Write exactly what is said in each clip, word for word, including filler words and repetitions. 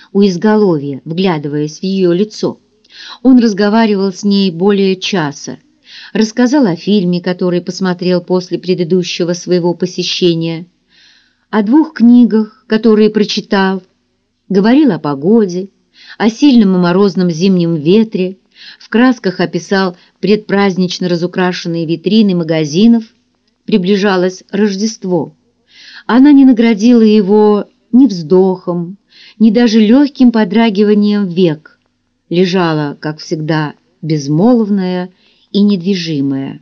у изголовья, вглядываясь в ее лицо. Он разговаривал с ней более часа, рассказал о фильме, который посмотрел после предыдущего своего посещения, о двух книгах, которые прочитал, говорил о погоде, о сильном и морозном зимнем ветре, в красках описал предпразднично разукрашенные витрины магазинов. Приближалось Рождество. Она не наградила его ни вздохом, ни даже легким подрагиванием век, лежала, как всегда, безмолвная и недвижимая.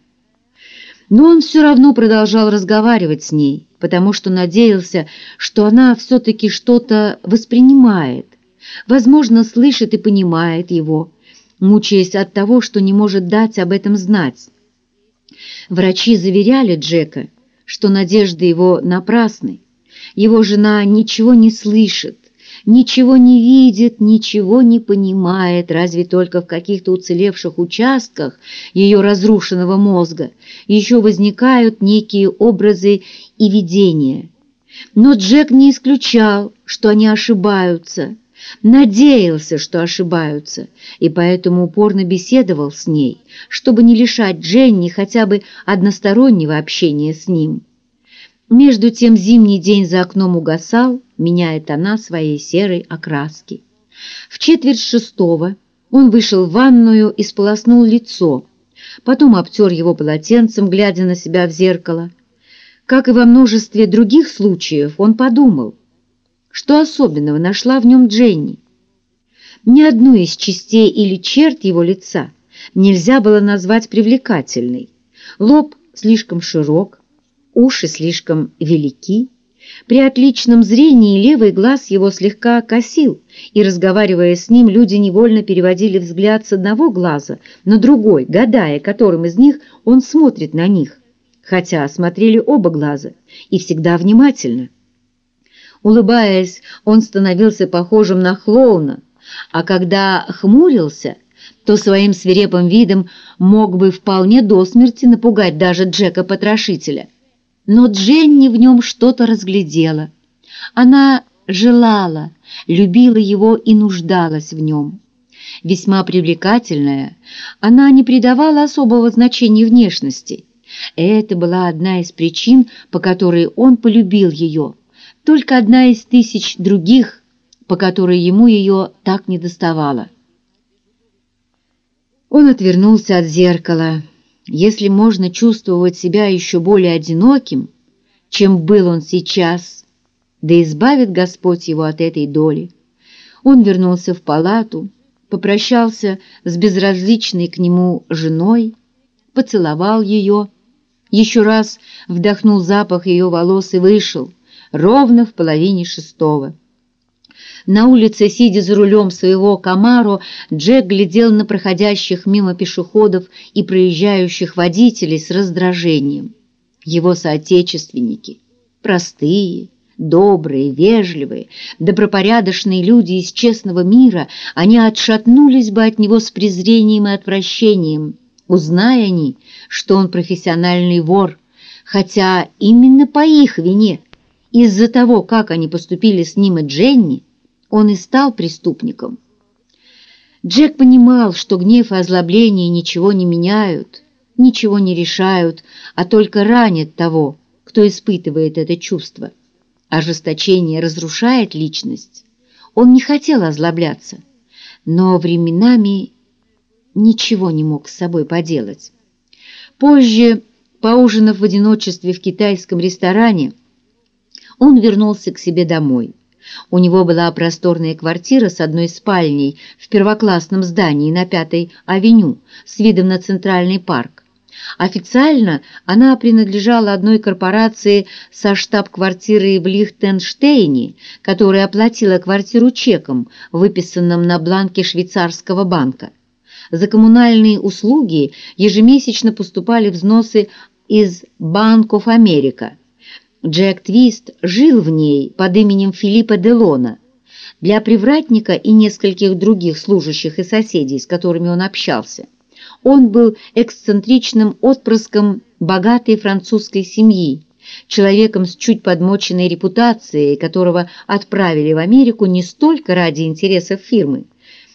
Но он все равно продолжал разговаривать с ней, потому что надеялся, что она все-таки что-то воспринимает, возможно, слышит и понимает его, мучаясь от того, что не может дать об этом знать. Врачи заверяли Джека, что надежды его напрасны. Его жена ничего не слышит, ничего не видит, ничего не понимает, разве только в каких-то уцелевших участках ее разрушенного мозга еще возникают некие образы и видения. Но Джек не исключал, что они ошибаются, надеялся, что ошибаются, и поэтому упорно беседовал с ней, чтобы не лишать Дженни хотя бы одностороннего общения с ним. Между тем зимний день за окном угасал, меняя тона своей серой окраски. В четверть шестого он вышел в ванную и сполоснул лицо, потом обтер его полотенцем, глядя на себя в зеркало. Как и во множестве других случаев, он подумал, что особенного нашла в нем Дженни. Ни одну из частей или черт его лица нельзя было назвать привлекательной. Лоб слишком широк, уши слишком велики. При отличном зрении левый глаз его слегка косил, и, разговаривая с ним, люди невольно переводили взгляд с одного глаза на другой, гадая, которым из них он смотрит на них, хотя смотрели оба глаза и всегда внимательно. Улыбаясь, он становился похожим на клоуна, а когда хмурился, то своим свирепым видом мог бы вполне до смерти напугать даже Джека-потрошителя. Но Дженни в нем что-то разглядела. Она желала, любила его и нуждалась в нем. Весьма привлекательная, она не придавала особого значения внешности. Это была одна из причин, по которой он полюбил ее, только одна из тысяч других, по которой ему ее так недоставало. Он отвернулся от зеркала. Если можно чувствовать себя еще более одиноким, чем был он сейчас, да избавит Господь его от этой доли. Он вернулся в палату, попрощался с безразличной к нему женой, поцеловал ее, еще раз вдохнул запах ее волос и вышел, ровно в половине шестого. На улице, сидя за рулем своего Камаро, Джек глядел на проходящих мимо пешеходов и проезжающих водителей с раздражением. Его соотечественники, простые, добрые, вежливые, добропорядочные люди из честного мира, они отшатнулись бы от него с презрением и отвращением, узная они, что он профессиональный вор, хотя именно по их вине, из-за того, как они поступили с ним и Дженни, он и стал преступником. Джек понимал, что гнев и озлобление ничего не меняют, ничего не решают, а только ранят того, кто испытывает это чувство. Ожесточение разрушает личность. Он не хотел озлобляться, но временами ничего не мог с собой поделать. Позже, поужинав в одиночестве в китайском ресторане, он вернулся к себе домой. У него была просторная квартира с одной спальней в первоклассном здании на Пятой авеню с видом на Центральный парк. Официально она принадлежала одной корпорации со штаб-квартирой в Лихтенштейне, которая оплатила квартиру чеком, выписанным на бланке швейцарского банка. За коммунальные услуги ежемесячно поступали взносы из Bank of America. Джек Твист жил в ней под именем Филиппа Делона. Для привратника и нескольких других служащих и соседей, с которыми он общался, он был эксцентричным отпрыском богатой французской семьи, человеком с чуть подмоченной репутацией, которого отправили в Америку не столько ради интересов фирмы,